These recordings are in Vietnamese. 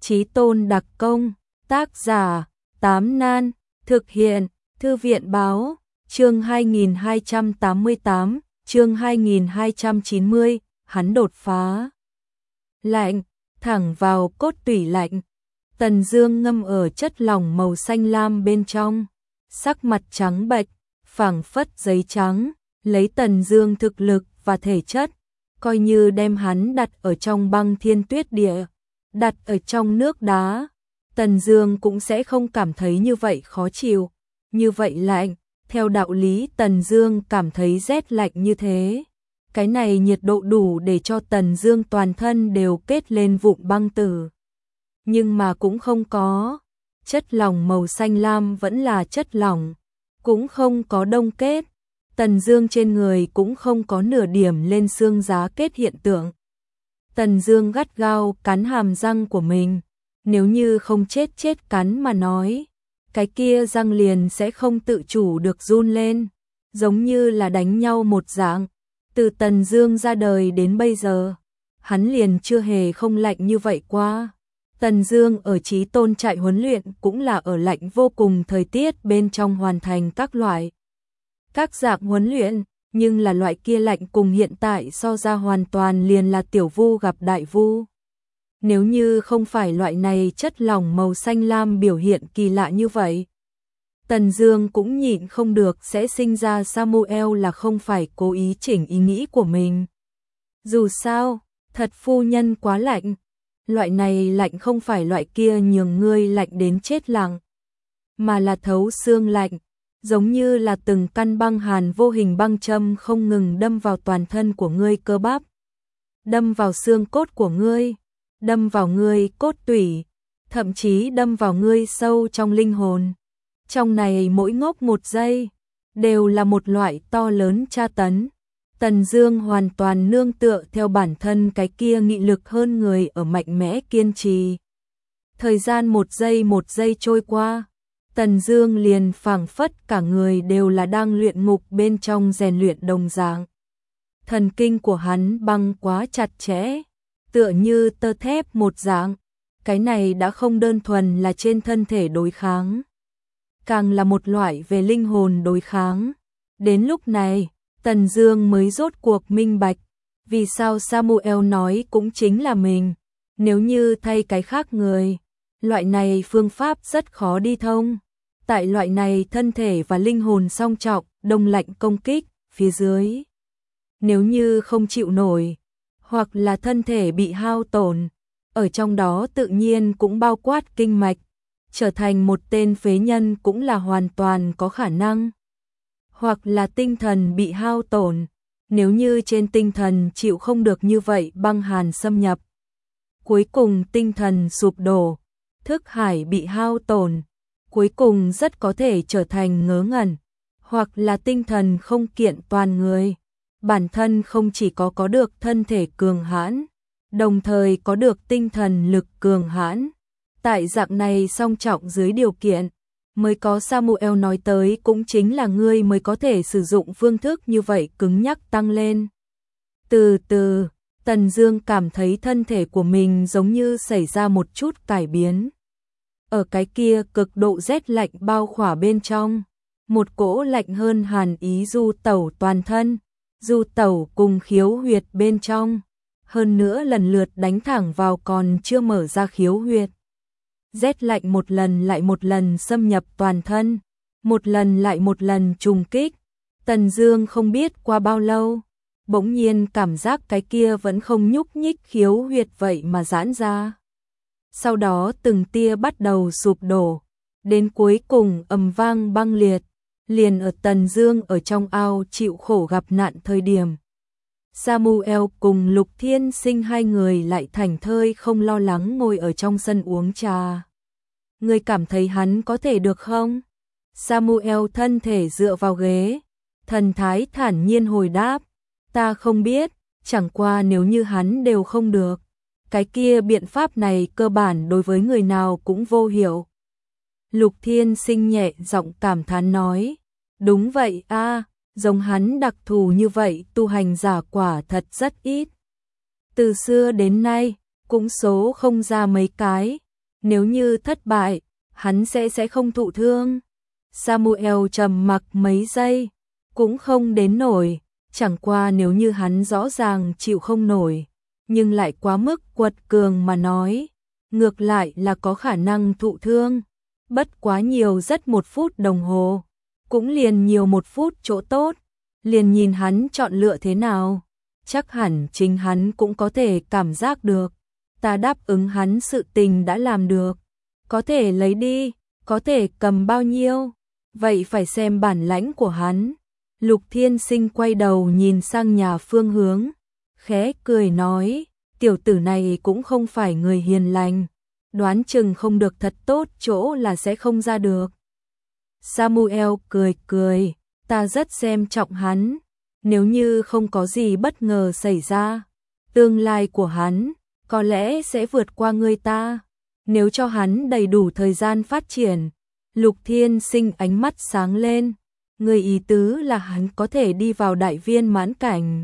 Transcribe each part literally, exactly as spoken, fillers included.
Chí Tôn đặc công, tác giả, Tám Nan, thực hiện, Thư viện báo, chương hai nghìn hai trăm tám mươi tám, chương hai nghìn hai trăm chín mươi, hắn đột phá. Lạnh, thẳng vào cốt tủy lạnh. Tần Dương ngâm ở chất lỏng màu xanh lam bên trong, sắc mặt trắng bệch, phảng phất giấy trắng, lấy Tần Dương thực lực và thể chất, coi như đem hắn đặt ở trong băng thiên tuyết địa, đặt ở trong nước đá, Tần Dương cũng sẽ không cảm thấy như vậy khó chịu, như vậy lạnh, theo đạo lý Tần Dương cảm thấy rét lạnh như thế. Cái này nhiệt độ đủ để cho Tần Dương toàn thân đều kết lên vụn băng tử. Nhưng mà cũng không có, chất lỏng màu xanh lam vẫn là chất lỏng, cũng không có đông kết. Tần Dương trên người cũng không có nửa điểm lên xương giá kết hiện tượng. Tần Dương gắt gao cắn hàm răng của mình, nếu như không chết chết cắn mà nói, cái kia răng liền sẽ không tự chủ được run lên, giống như là đánh nhau một dạng. Từ Tần Dương ra đời đến bây giờ, hắn liền chưa hề không lạnh như vậy qua. Tần Dương ở Chí Tôn trại huấn luyện cũng là ở lạnh vô cùng thời tiết bên trong hoàn thành các loại các dạng huấn luyện, nhưng là loại kia lạnh cùng hiện tại so ra hoàn toàn liền là tiểu vu gặp đại vu. Nếu như không phải loại này chất lỏng màu xanh lam biểu hiện kỳ lạ như vậy, Tần Dương cũng nhịn không được sẽ sinh ra Samuel là không phải cố ý chỉnh ý nghĩ của mình. Dù sao, thật phu nhân quá lạnh, loại này lạnh không phải loại kia nhường ngươi lạnh đến chết lặng, mà là thấu xương lạnh, giống như là từng căn băng hàn vô hình băng châm không ngừng đâm vào toàn thân của ngươi cơ bắp, đâm vào xương cốt của ngươi, đâm vào ngươi cốt tủy, thậm chí đâm vào ngươi sâu trong linh hồn. Trong này mỗi ngốc một giây đều là một loại to lớn tra tấn. Tần Dương hoàn toàn nương tựa theo bản thân cái kia nghị lực hơn người ở mạnh mẽ kiên trì. Thời gian một giây một giây trôi qua, Tần Dương liền phảng phất cả người đều là đang luyện ngục bên trong rèn luyện đồng dạng. Thần kinh của hắn băng quá chặt chẽ, tựa như tơ thép một dạng. Cái này đã không đơn thuần là trên thân thể đối kháng, càng là một loại về linh hồn đối kháng. Đến lúc này, Tần Dương mới rốt cuộc minh bạch, vì sao Samuel nói cũng chính là mình. Nếu như thay cái khác người, loại này phương pháp rất khó đi thông. Tại loại này thân thể và linh hồn song trọng, đông lạnh công kích, phía dưới, nếu như không chịu nổi, hoặc là thân thể bị hao tổn, ở trong đó tự nhiên cũng bao quát kinh mạch, trở thành một tên phế nhân cũng là hoàn toàn có khả năng. Hoặc là tinh thần bị hao tổn, nếu như trên tinh thần chịu không được như vậy băng hàn xâm nhập, cuối cùng tinh thần sụp đổ, thức hải bị hao tổn, cuối cùng rất có thể trở thành ngớ ngẩn, hoặc là tinh thần không kiện toàn người, bản thân không chỉ có có được thân thể cường hãn, đồng thời có được tinh thần lực cường hãn. Tại dạng này song trọng dưới điều kiện, mới có Samuel nói tới cũng chính là ngươi mới có thể sử dụng phương thức như vậy cứng nhắc tăng lên. Từ từ, Tần Dương cảm thấy thân thể của mình giống như xảy ra một chút cải biến. Ở cái kia cực độ rét lạnh bao khỏa bên trong, một cỗ lạnh hơn hàn ý du tẩu toàn thân, du tẩu cùng khiếu huyệt bên trong, hơn nữa lần lượt đánh thẳng vào còn chưa mở ra khiếu huyệt. Rét lạnh một lần lại một lần xâm nhập toàn thân, một lần lại một lần trùng kích. Tần Dương không biết qua bao lâu, bỗng nhiên cảm giác cái kia vẫn không nhúc nhích khiếu huyệt vậy mà giãn ra. Sau đó từng tia bắt đầu sụp đổ, đến cuối cùng ầm vang băng liệt, liền ở Tần Dương ở trong ao chịu khổ gặp nạn thời điểm. Samuel cùng Lục Thiên Sinh hai người lại thảnh thơi không lo lắng ngồi ở trong sân uống trà. Ngươi cảm thấy hắn có thể được không? Samuel thân thể dựa vào ghế, thần thái thản nhiên hồi đáp, ta không biết, chẳng qua nếu như hắn đều không được, cái kia biện pháp này cơ bản đối với người nào cũng vô hiệu. Lục Thiên Sinh nhẹ giọng cảm thán nói, đúng vậy a, giống hắn đặc thù như vậy tu hành giả quả thật rất ít. Từ xưa đến nay, cũng số không ra mấy cái, Nếu như thất bại, hắn sẽ sẽ không thụ thương. Samuel trầm mặc mấy giây, cũng không đến nổi, chẳng qua nếu như hắn rõ ràng chịu không nổi, nhưng lại quá mức quật cường mà nói, ngược lại là có khả năng thụ thương. Bất quá nhiều rất một phút đồng hồ, cũng liền nhiều một phút chỗ tốt, liền nhìn hắn chọn lựa thế nào. Chắc hẳn chính hắn cũng có thể cảm giác được, ta đáp ứng hắn sự tình đã làm được, có thể lấy đi, có thể cầm bao nhiêu, vậy phải xem bản lãnh của hắn. Lục Thiên Sinh quay đầu nhìn sang nhà Phương Hướng, khẽ cười nói, tiểu tử này cũng không phải người hiền lành, đoán chừng không được thật tốt chỗ là sẽ không ra được. Samuel cười cười, ta rất xem trọng hắn, nếu như không có gì bất ngờ xảy ra, tương lai của hắn có lẽ sẽ vượt qua người ta, nếu cho hắn đầy đủ thời gian phát triển. Lục Thiên Sinh ánh mắt sáng lên, người ý tứ là hắn có thể đi vào đại viên mãn cảnh.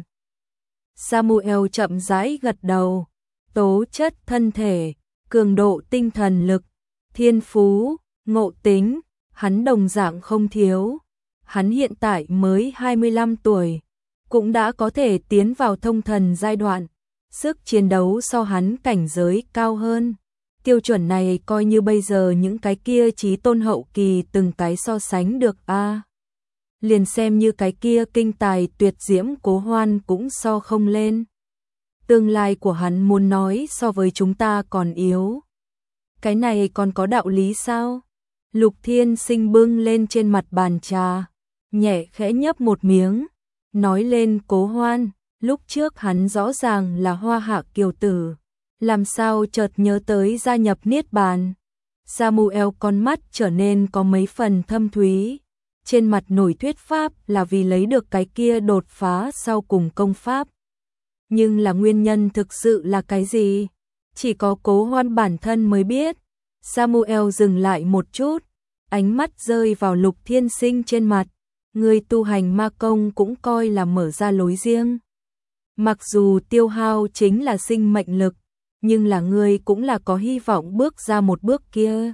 Samuel chậm rãi gật đầu, tố chất thân thể, cường độ tinh thần lực, thiên phú, ngộ tính, hắn đồng dạng không thiếu. Hắn hiện tại mới hai mươi lăm tuổi, cũng đã có thể tiến vào thông thần giai đoạn, sức chiến đấu so hắn cảnh giới cao hơn. Tiêu chuẩn này coi như bây giờ những cái kia chí tôn hậu kỳ từng cái so sánh được a. À, liền xem như cái kia kinh tài tuyệt diễm Cố Hoan cũng so không lên. Tương lai của hắn muốn nói so với chúng ta còn yếu. Cái này còn có đạo lý sao? Lục Thiên Sinh bưng lên trên mặt bàn trà, nhẹ khẽ nhấp một miếng, nói lên Cố Hoan, lúc trước hắn rõ ràng là hoa hạ kiều tử, làm sao chợt nhớ tới gia nhập Niết Bàn. Samuel con mắt trở nên có mấy phần thâm thúy, trên mặt nổi thuyết pháp là vì lấy được cái kia đột phá sau cùng công pháp. Nhưng là nguyên nhân thực sự là cái gì? Chỉ có Cố Hoan bản thân mới biết. Samuel dừng lại một chút, ánh mắt rơi vào Lục Thiên Sinh trên mặt. Người tu hành ma công cũng coi là mở ra lối riêng. Mặc dù tiêu hao chính là sinh mệnh lực, nhưng là ngươi cũng là có hy vọng bước ra một bước kia.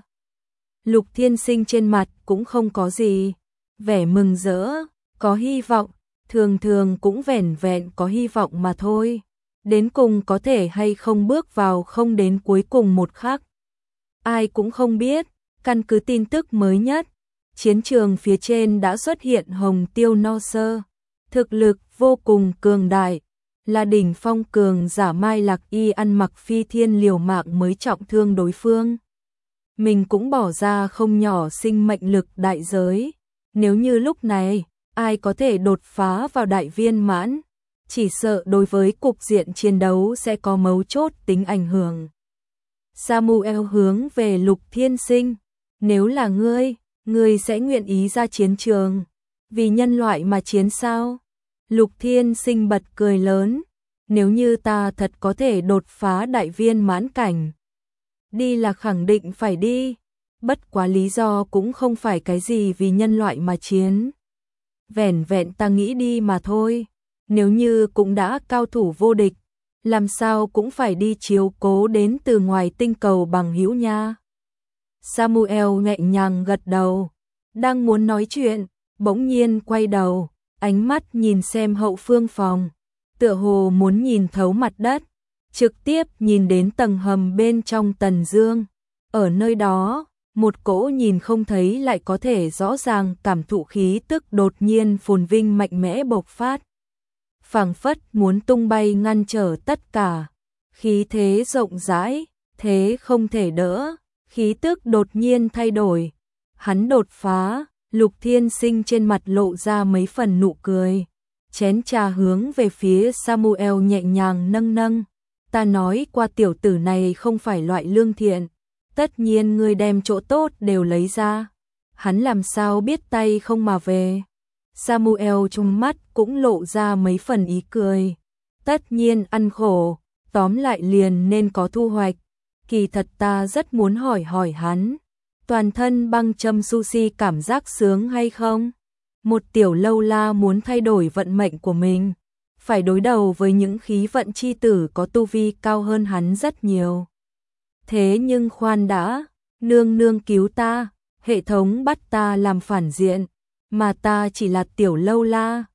Lục Thiên Sinh trên mặt cũng không có gì vẻ mừng rỡ, có hy vọng, thường thường cũng vẻn vẹn có hy vọng mà thôi. Đến cùng có thể hay không bước vào không đến cuối cùng một khắc, ai cũng không biết. Căn cứ tin tức mới nhất, chiến trường phía trên đã xuất hiện Hồng Tiêu No Sơ, thực lực vô cùng cường đại, là đỉnh phong cường giả. Mai Lạc Y ăn mặc phi thiên liều mạng mới trọng thương đối phương. Mình cũng bỏ ra không nhỏ sinh mệnh lực đại giới. Nếu như lúc này, ai có thể đột phá vào đại viên mãn, chỉ sợ đối với cục diện chiến đấu sẽ có mấu chốt tính ảnh hưởng. Samuel hướng về Lục Thiên Sinh, nếu là ngươi, ngươi sẽ nguyện ý ra chiến trường, vì nhân loại mà chiến sao? Lục Thiên Sinh bật cười lớn, nếu như ta thật có thể đột phá đại viên mãn cảnh, đi là khẳng định phải đi, bất quá lý do cũng không phải cái gì vì nhân loại mà chiến. Vẻn vẹn ta nghĩ đi mà thôi, nếu như cũng đã cao thủ vô địch, làm sao cũng phải đi chiếu cố đến từ ngoài tinh cầu bằng hữu nha. Samuel nhẹ nhàng gật đầu, đang muốn nói chuyện, bỗng nhiên quay đầu, ánh mắt nhìn xem hậu phương phòng, tựa hồ muốn nhìn thấu mặt đất, trực tiếp nhìn đến tầng hầm bên trong Tần Dương. Ở nơi đó, một cỗ nhìn không thấy lại có thể rõ ràng cảm thụ khí tức đột nhiên phồn vinh mạnh mẽ bộc phát, phảng phất muốn tung bay ngăn trở tất cả, khí thế rộng rãi, thế không thể đỡ, khí tức đột nhiên thay đổi. Hắn đột phá, Lục Thiên Sinh trên mặt lộ ra mấy phần nụ cười, chén trà hướng về phía Samuel nhẹ nhàng nâng nâng, ta nói qua tiểu tử này không phải loại lương thiện, tất nhiên ngươi đem chỗ tốt đều lấy ra, hắn làm sao biết tay không mà về. Samuel trong mắt cũng lộ ra mấy phần ý cười, tất nhiên ăn khổ, tóm lại liền nên có thu hoạch. Kỳ thật ta rất muốn hỏi hỏi hắn, toàn thân băng châm sushi cảm giác sướng hay không? Một tiểu lâu la muốn thay đổi vận mệnh của mình, phải đối đầu với những khí vận chi tử có tu vi cao hơn hắn rất nhiều. Thế nhưng khoan đã, nương nương cứu ta, hệ thống bắt ta làm phản diện, mà ta chỉ là tiểu lâu la,